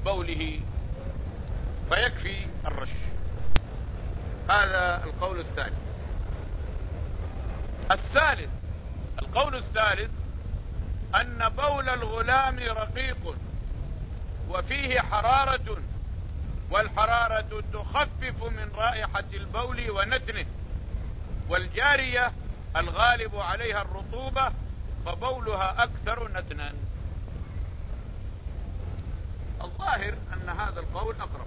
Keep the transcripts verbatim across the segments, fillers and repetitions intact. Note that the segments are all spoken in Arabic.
بوله فيكفي الرش. هذا القول الثاني. الثالث القول الثالث أن بول الغلام رقيق وفيه حرارة، والحرارة تخفف من رائحة البول ونتنه، والجارية الغالب عليها الرطوبة فبولها أكثر نتنا. الظاهر أن هذا القول أقرب.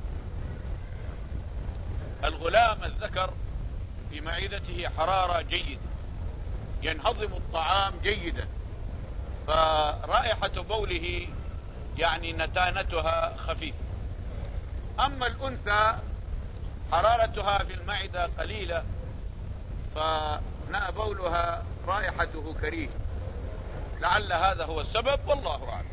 الغلام الذكر في معدته حرارة جيدة، ينهضم الطعام جيدا، فرائحة بوله يعني نتانتها خفيفة. أما الأنثى حرارتها في المعدة قليلة، فبولها رائحته كريه، لعل هذا هو السبب، والله أعلم.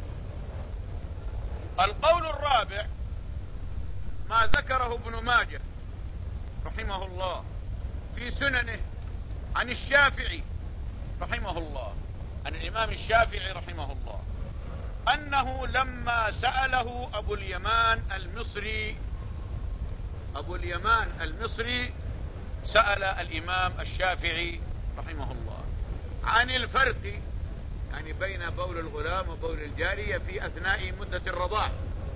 القول الرابع ما ذكره ابن ماجه رحمه الله في سننه عن الشافعي رحمه الله، عن الإمام الشافعي رحمه الله، أنه لما سأله أبو اليمان المصري أبو اليمان المصري سأل الإمام الشافعي رحمه الله عن الفرق يعني بين بول الغلام وبول الجارية في أثناء مدة الرضاع،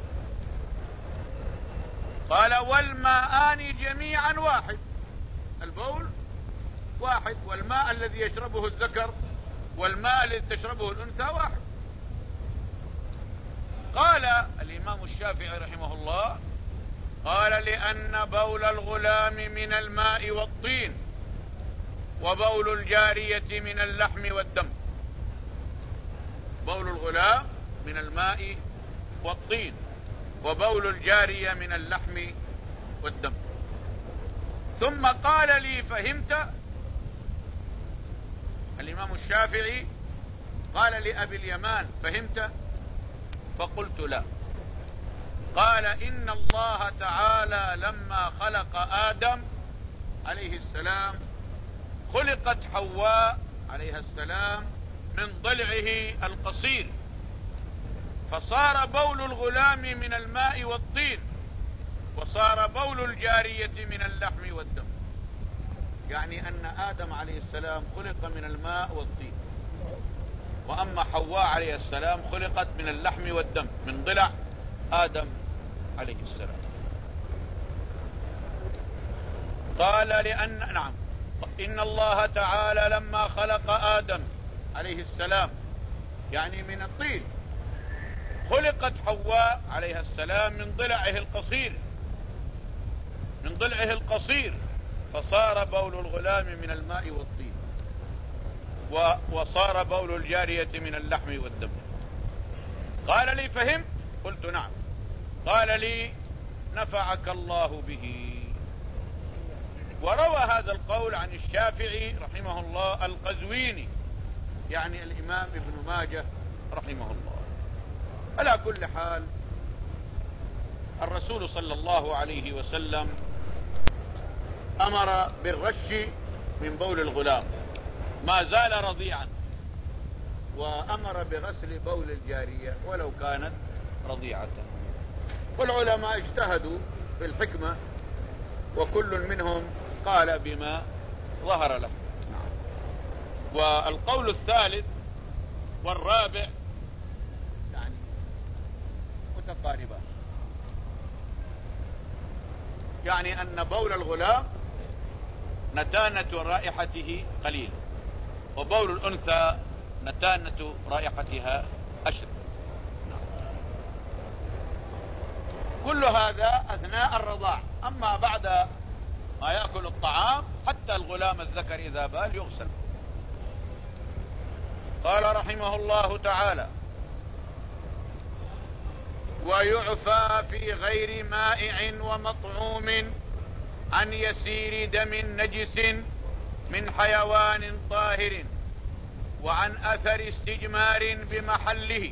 قال والماءان جميعا واحد، البول واحد، والماء الذي يشربه الذكر والماء الذي تشربه الأنثى واحد. قال الإمام الشافعي رحمه الله قال لأن بول الغلام من الماء والطين، وبول الجارية من اللحم والدم. بول الغلام من الماء والطين، وبول الجارية من اللحم والدم. ثم قال لي فهمت؟ الإمام الشافعي قال لأبي اليمان فهمت؟ فقلت لا. قال إن الله تعالى لما خلق آدم عليه السلام خلقت حواء عليها السلام من ضلعه القصير، فصار بول الغلام من الماء والطين، وصار بول الجارية من اللحم والدم. يعني أن آدم عليه السلام خلق من الماء والطين، وأما حواء عليه السلام خلقت من اللحم والدم من ضلع آدم عليه السلام. قال لأن نعم إن الله تعالى لما خلق آدم عليه السلام يعني من الطين، خلقت حواء عليها السلام من ضلعه القصير من ضلعه القصير فصار بول الغلام من الماء والطين، وصار بول الجارية من اللحم والدم. قال لي فهمت؟ قلت نعم. قال لي نفعك الله به. وروى هذا القول عن الشافعي رحمه الله القزويني، يعني الإمام ابن ماجه رحمه الله. على كل حال الرسول صلى الله عليه وسلم أمر بالرش من بول الغلام ما زال رضيعا، وأمر بغسل بول الجارية ولو كانت رضيعة. والعلماء اجتهدوا في الحكمة، وكل منهم قال بما ظهر له. والقول الثالث والرابع يعني متقاربان، يعني أن بول الغلام نتانة رائحته قليل، وبول الأنثى نتانة رائحتها أشد. كل هذا أثناء الرضاع. أما بعد ما يأكل الطعام حتى الغلام الذكر إذا بال يغسل. قال رحمه الله تعالى ويعفى في غير مائع ومطعوم عن يسير دم نجس من حيوان طاهر، وعن أثر استجمار بمحله.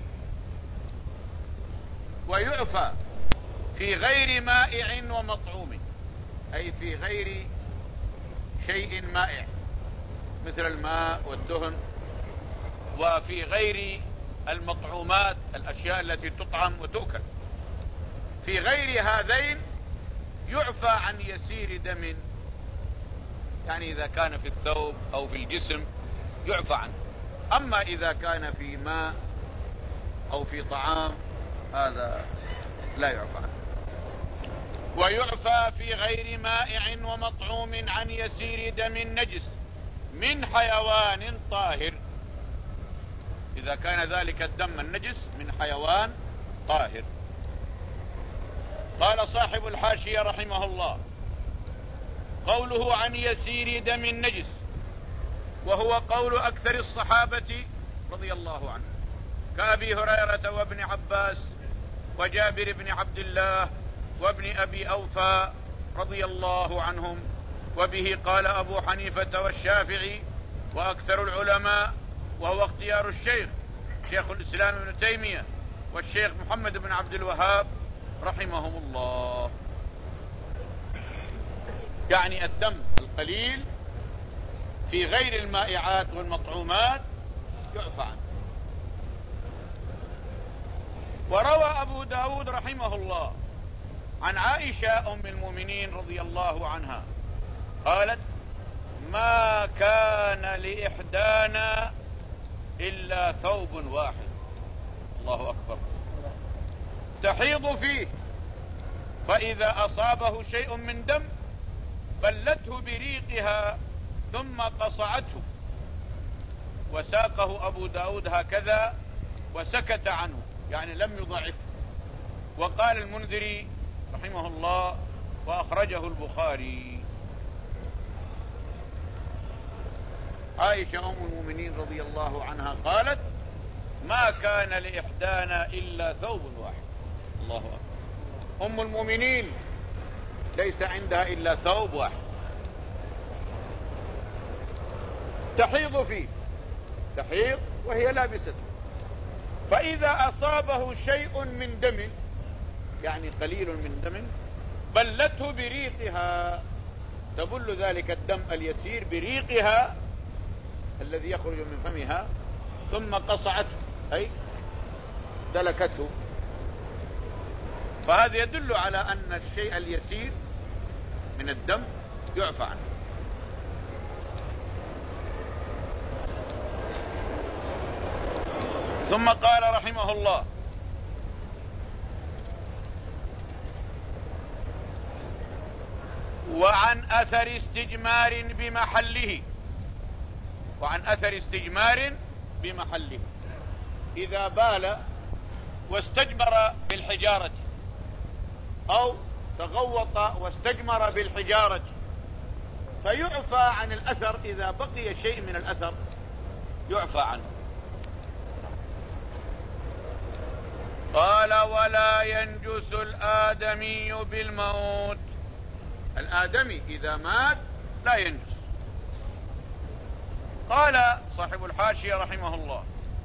ويعفى في غير مائع ومطعوم، أي في غير شيء مائع مثل الماء والدهن، وفي غير المطعومات الأشياء التي تطعم وتؤكل. في غير هذين يعفى عن يسير دم، يعني إذا كان في الثوب أو في الجسم يعفى عنه. أما إذا كان في ماء أو في طعام هذا لا يعفى عنه. ويعفى في غير مائع ومطعوم عن يسير دم نجس من حيوان طاهر، إذا كان ذلك الدم النجس من حيوان طاهر. قال صاحب الحاشية رحمه الله: قوله عن يسير دم نجس، وهو قول أكثر الصحابة رضي الله عنهم كأبي هريرة وابن عباس وجابر بن عبد الله وابن أبي أوفى رضي الله عنهم. وبه قال أبو حنيفة والشافعي وأكثر العلماء، وهو اختيار الشيخ شيخ الإسلام ابن تيمية والشيخ محمد بن عبد الوهاب رحمهم الله. يعني الدم القليل في غير المائعات والمطعومات يعفى عنه. وروى أبو داود رحمه الله عن عائشة أم المؤمنين رضي الله عنها قالت: ما كان لإحدانا إلا ثوب واحد، الله أكبر، تحيض فيه، فإذا أصابه شيء من دم بلته بريقها ثم قصعته. وساقه أبو داود هكذا وسكت عنه، يعني لم يضعفه. وقال المنذري رحمه الله: وأخرجه البخاري. عائشة أم المؤمنين رضي الله عنها قالت: ما كان لإحدانا إلا ثوب واحد، الله أكبر. أم المؤمنين ليس عندها إلا ثوب واحد تحيض فيه، تحيض وهي لابسته، فإذا أصابه شيء من دم، يعني قليل من دم، بلته بريقها، تبل ذلك الدم اليسير بريقها الذي يخرج من فمها، ثم قصعته أي دلكته. فهذا يدل على أن الشيء اليسير من الدم يعفى عنه. ثم قال رحمه الله: وعن أثر استجمار بمحله، وعن أثر استجمار بمحله، إذا بال واستجمر بالحجارة أو تغوط واستجمر بالحجارة فيعفى عن الأثر، إذا بقي شيء من الأثر يعفى عنه. قال: ولا ينجس الآدمي بالموت، الآدمي إذا مات لا ينجس. قال صاحب الحاشية رحمه الله: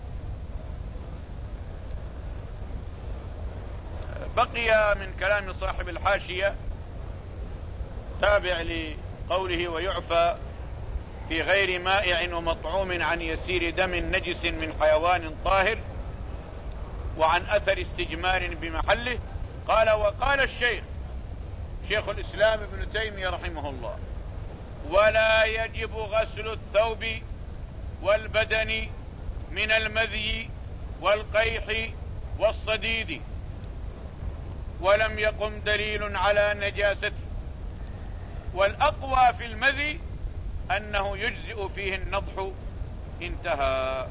بقي من كلام صاحب الحاشية تابع لقوله: ويعفى في غير مائع ومطعوم عن يسير دم نجس من حيوان طاهر، وعن أثر استجمار بمحله. قال: وقال الشيخ شيخ الإسلام ابن تيمية رحمه الله: ولا يجب غسل الثوب والبدن من المذي والقيح والصديد، ولم يقم دليل على نجاسته. والأقوى في المذي أنه يجزئ فيه النضح. انتهى.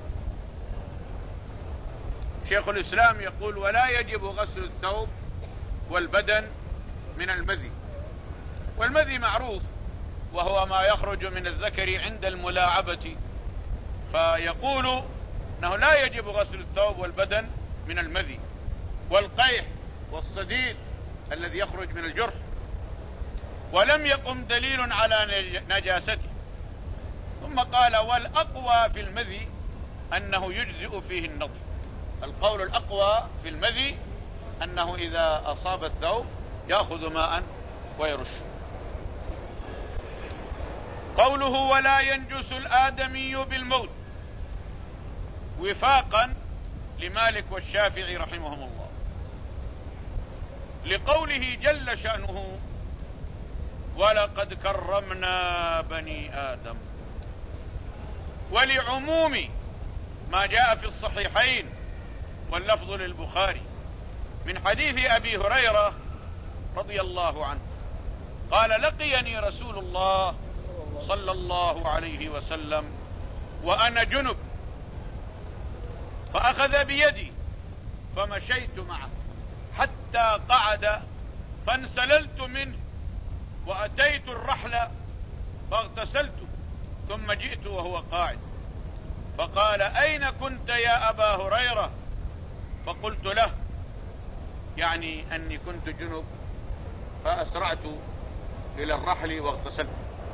شيخ الإسلام يقول: ولا يجب غسل الثوب والبدن من المذي. والمذي معروف، وهو ما يخرج من الذكر عند الملاعبة، فيقول أنه لا يجب غسل الثوب والبدن من المذي. والقيح والصديد الذي يخرج من الجرح، ولم يقم دليل على نجاسته. ثم قال: والأقوى في المذي أنه يجزئ فيه النضح. القول الأقوى في المذي أنه إذا أصاب الثوب يأخذ ماء ويرش. قوله: ولا ينجس الآدمي بالموت، وفاقا لمالك والشافعي رحمهم الله. لقوله جل شأنه ولقد كرمنا بني آدم، ولعموم ما جاء في الصحيحين واللفظ للبخاري من حديث أبي هريرة رضي الله عنه قال لقيني رسول الله صلى الله عليه وسلم وأنا جنب فأخذ بيدي فمشيت معه حتى قعد فانسللت منه وأتيت الرحل فاغتسلت ثم جئت وهو قاعد فقال أين كنت يا أبا هريرة؟ فقلت له يعني أني كنت جنب فأسرعت إلى الرحل واغتسلت.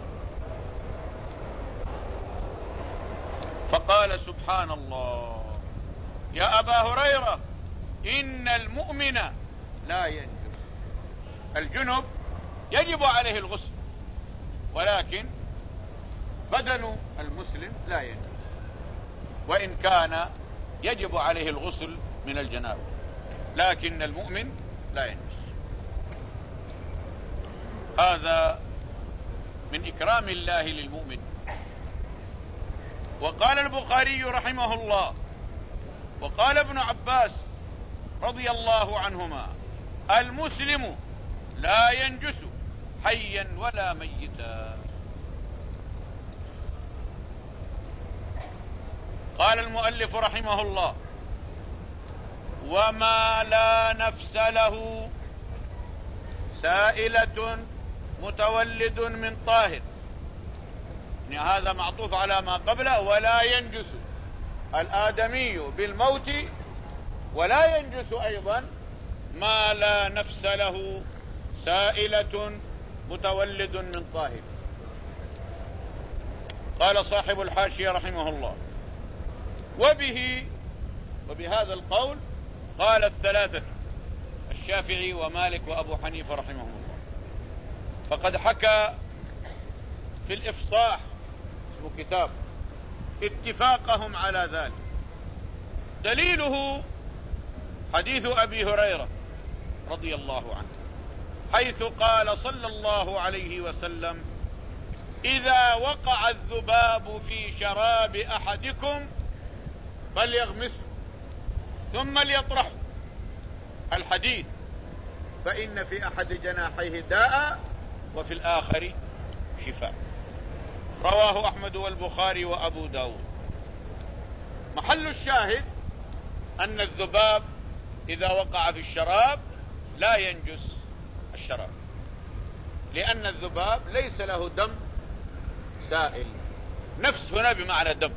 فقال سبحان الله يا أبا هريرة إن المؤمن لا ينجس. الجنب يجب عليه الغسل ولكن بدن المسلم لا ينجس، وإن كان يجب عليه الغسل من الجنابة، لكن المؤمن لا ينجس. هذا من إكرام الله للمؤمن. وقال البخاري رحمه الله وقال ابن عباس رضي الله عنهما المسلم لا ينجس حيا ولا ميتا. قال المؤلف رحمه الله وما لا نفس له سائلة متولد من طاهر، يعني هذا معطوف على ما قبله. ولا ينجس الآدمي بالموت ولا ينجس أيضا ما لا نفس له سائلة متولد من طاهر. قال صاحب الحاشية رحمه الله وبه وبهذا القول قال الثلاثة الشافعي ومالك وأبو حنيفة رحمهم الله. فقد حكى في الإفصاح اسمه كتاب اتفاقهم على ذلك. دليله حديث أبي هريرة رضي الله عنه حيث قال صلى الله عليه وسلم إذا وقع الذباب في شراب أحدكم فليغمسه ثم ليطرحه الحديث فإن في أحد جناحيه داء وفي الآخر شفاء. رواه أحمد والبخاري وأبو داود. محل الشاهد أن الذباب إذا وقع في الشراب لا ينجس الشراب، لأن الذباب ليس له دم سائل. نفس هنا بمعنى دم.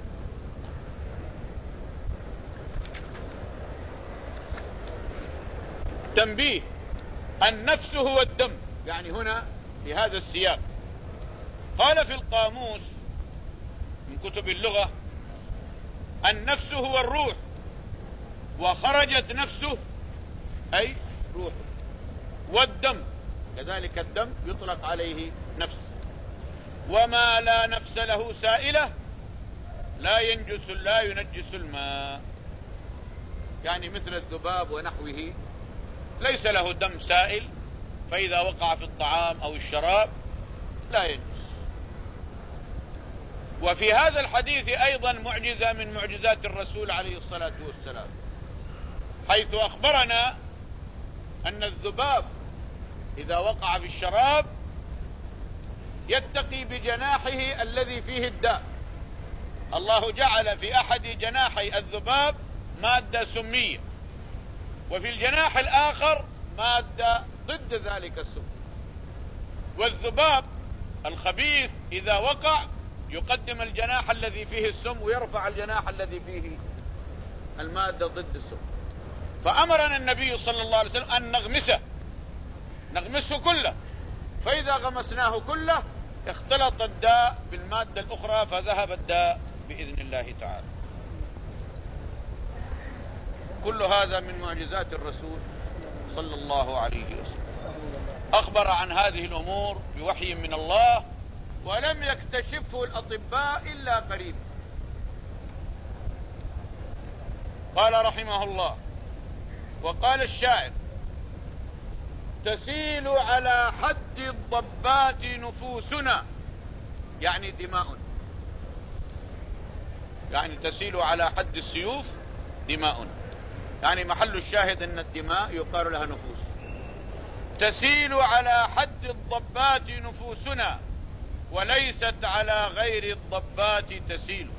تنبيه النفس هو الدم، يعني هنا في هذا السياق قال في القاموس من كتب اللغة النفس هو الروح، وخرجت نفسه أي روح. والدم كذلك الدم يطلق عليه نفس. وما لا نفس له سائلة لا ينجس لا ينجس الماء، يعني مثل الذباب ونحوه ليس له دم سائل، فإذا وقع في الطعام أو الشراب لا ينجس. وفي هذا الحديث أيضا معجزة من معجزات الرسول عليه الصلاة والسلام، حيث أخبرنا أن الذباب إذا وقع في الشراب يتقي بجناحه الذي فيه الداء. الله جعل في أحد جناحي الذباب مادة سمية، وفي الجناح الآخر مادة ضد ذلك السم. والذباب الخبيث إذا وقع يقدم الجناح الذي فيه السم ويرفع الجناح الذي فيه المادة ضد السم. فأمرنا النبي صلى الله عليه وسلم أن نغمسه نغمسه كله، فإذا غمسناه كله اختلط الداء بالمادة الأخرى فذهب الداء بإذن الله تعالى. كل هذا من معجزات الرسول صلى الله عليه وسلم. أخبر عن هذه الأمور بوحي من الله، ولم يكتشفه الأطباء إلا قريب. قال رحمه الله وقال الشاعر تسيل على حد الضبات نفوسنا، يعني دماء، يعني تسيل على حد السيوف دماء، يعني محل الشاهد ان الدماء يقال لها نفوس. تسيل على حد الضبات نفوسنا وليست على غير الضبات تسيل.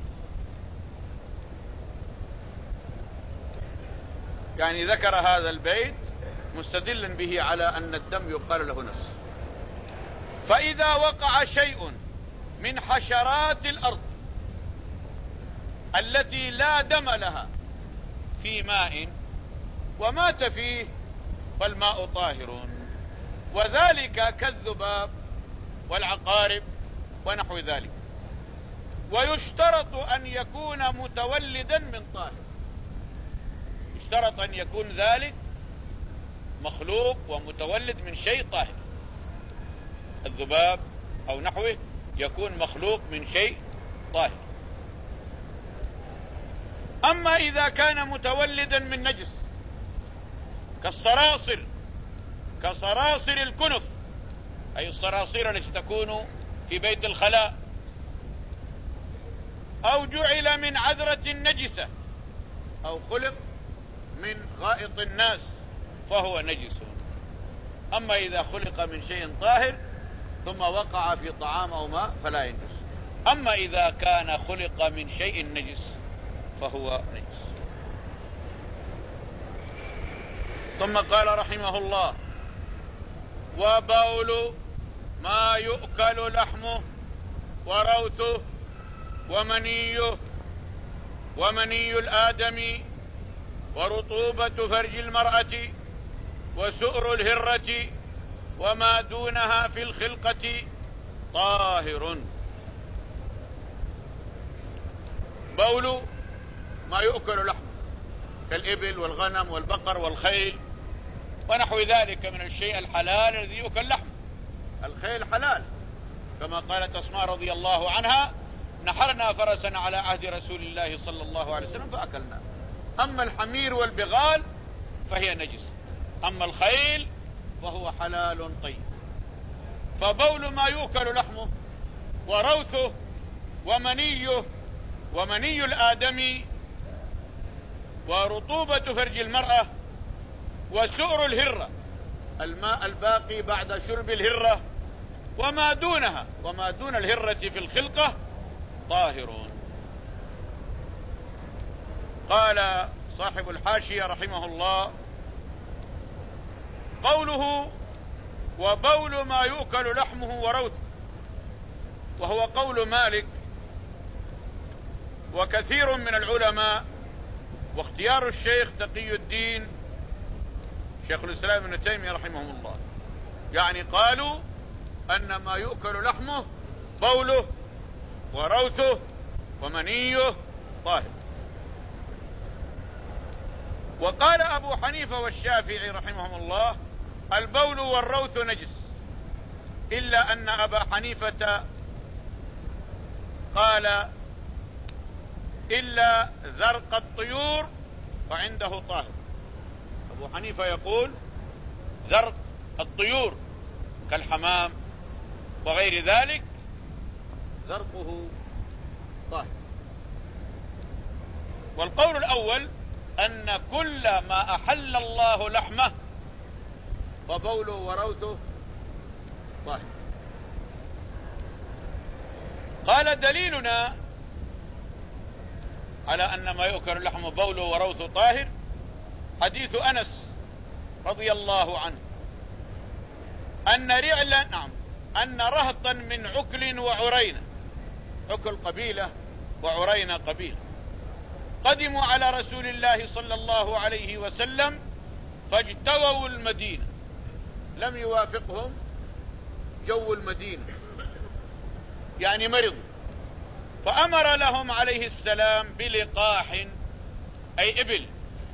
يعني ذكر هذا البيت مستدلا به على أن الدم يقال له نفس. فإذا وقع شيء من حشرات الأرض التي لا دم لها في ماء ومات فيه فالماء طاهر، وذلك كالذباب والعقارب ونحو ذلك. ويشترط أن يكون متولدا من طاهر، يشترط أن يكون ذلك مخلوق ومتولد من شيء طاهر. الذباب أو نحوه يكون مخلوق من شيء طاهر. أما إذا كان متولدا من نجس كالصراصر، كصراصر الكنف، أي الصراصير التي تكون في بيت الخلاء، أو جعل من عذرة نجسة، أو خلق من غائط الناس فهو نجس. أما إذا خلق من شيء طاهر ثم وقع في طعام أو ماء فلا ينجس. أما إذا كان خلق من شيء نجس فهو نجس. ثم قال رحمه الله: وبول ما يؤكل لحمه وروثه ومنيه ومني الآدمي ورطوبة فرج المرأة وسؤر الهرة وما دونها في الخلقة طاهر. بول ما يؤكل لحمه كالإبل والغنم والبقر والخيل ونحو ذلك من الشيء الحلال الذي يؤكل لحمه. الخيل حلال، كما قالت أسماء رضي الله عنها: نحرنا فرسا على عهد رسول الله صلى الله عليه وسلم فأكلنا. أما الحمير والبغال فهي نجس، أما الخيل فهو حلال طيب. فبول ما يؤكل لحمه وروثه ومنيه ومني الآدمي ورطوبة فرج المرأة وسؤر الهرة، الماء الباقي بعد شرب الهرة، وما دونها وما دون الهرة في الخلقة طاهر. قال صاحب الحاشية رحمه الله: قوله وبول ما يؤكل لحمه وروثه، وهو قول مالك وكثير من العلماء، واختيار الشيخ تقي الدين شيخ الإسلام ابن تيمية رحمه الله، يعني قالوا أن ما يؤكل لحمه بوله وروثه ومنيه طاهر. وقال أبو حنيفة والشافعي رحمهم الله: البول والروث نجس، إلا أن أبا حنيفة قال: إلا ذرق الطيور فعنده طاهر. أبو حنيفة يقول ذرق الطيور كالحمام وغير ذلك ذرقه طاهر. والقول الأول أن كل ما أحل الله لحمه فبوله وروثه طاهر. قال: دليلنا على أن ما يؤكل لحمه بوله وروثه طاهر حديث أنس رضي الله عنه أن رعلا نعم أن رهطا من عكل وعرينة، عكل قبيلة وعرينة قبيلة، قدموا على رسول الله صلى الله عليه وسلم فاجتووا المدينة، لم يوافقهم جو المدينة، يعني مرضوا، فأمر لهم عليه السلام بلقاح أي إبل،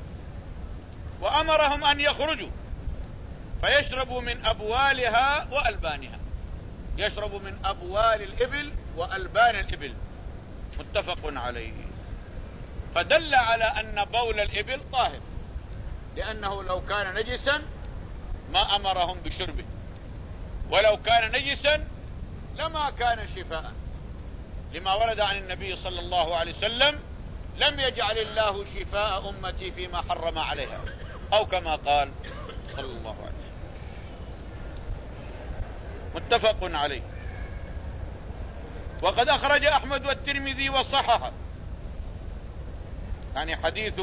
وأمرهم أن يخرجوا فيشربوا من أبوالها وألبانها، يشربوا من أبوال الإبل وألبان الإبل، متفق عليه. فدل على أن بول الإبل طاهر، لأنه لو كان نجسا ما أمرهم بشربه، ولو كان نجسا لما كان شفاء، لما ورد عن النبي صلى الله عليه وسلم: لم يجعل الله شفاء أمتي فيما حرم عليها، أو كما قال صلى الله عليه وسلم. متفق عليه. وقد أخرج أحمد والترمذي وصححه، يعني حديث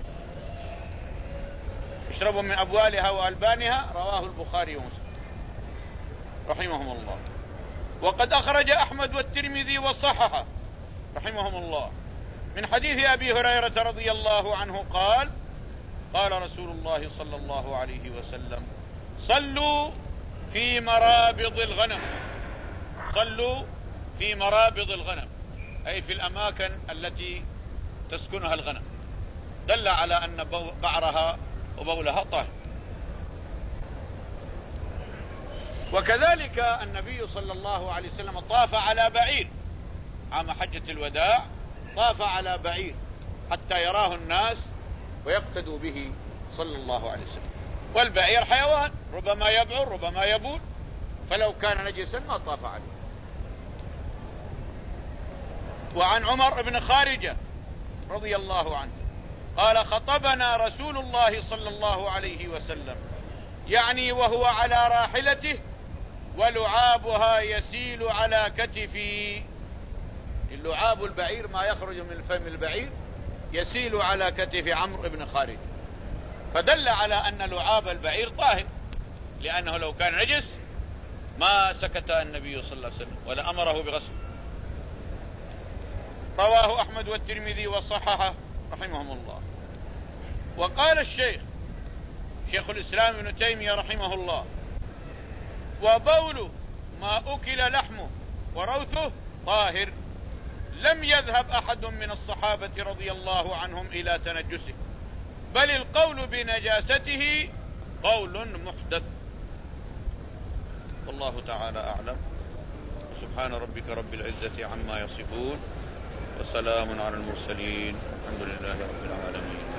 اشربوا من أبوالها وألبانها رواه البخاري ومسلم رحمهم الله. وقد أخرج أحمد والترمذي وصححه رحمهم الله من حديث أبي هريرة رضي الله عنه قال: قال رسول الله صلى الله عليه وسلم: صلوا في مرابض الغنم. صلوا في مرابض الغنم، أي في الأماكن التي تسكنها الغنم، دل على أن بعرها وبولها طاهر. وكذلك النبي صلى الله عليه وسلم طاف على بعير عام حجة الوداع، طاف على بعير حتى يراه الناس ويقتدوا به صلى الله عليه وسلم. والبعير حيوان ربما يبعر ربما يبول، فلو كان نجسا ما طاف عليه. وعن عمر بن خارجة رضي الله عنه قال: خطبنا رسول الله صلى الله عليه وسلم، يعني وهو على راحلته ولعابها يسيل على كتفي. اللعاب البعير ما يخرج من فم البعير يسيل على كتف عمرو بن خارجة، فدل على أن لعاب البعير طاهر، لأنه لو كان نجس ما سكت النبي صلى الله عليه وسلم ولا أمره بغسله. رواه أحمد والترمذي وصححه رحمهم الله. وقال الشيخ شيخ الإسلام ابن تيمية رحمه الله: وبول ما أكل لحمه وروثه طاهر، لم يذهب أحد من الصحابة رضي الله عنهم إلى تنجسه، بل القول بنجاسته قول محدث. والله تعالى أعلم. سبحان ربك رب العزة عما يصفون، وسلام على المرسلين، الحمد لله رب العالمين.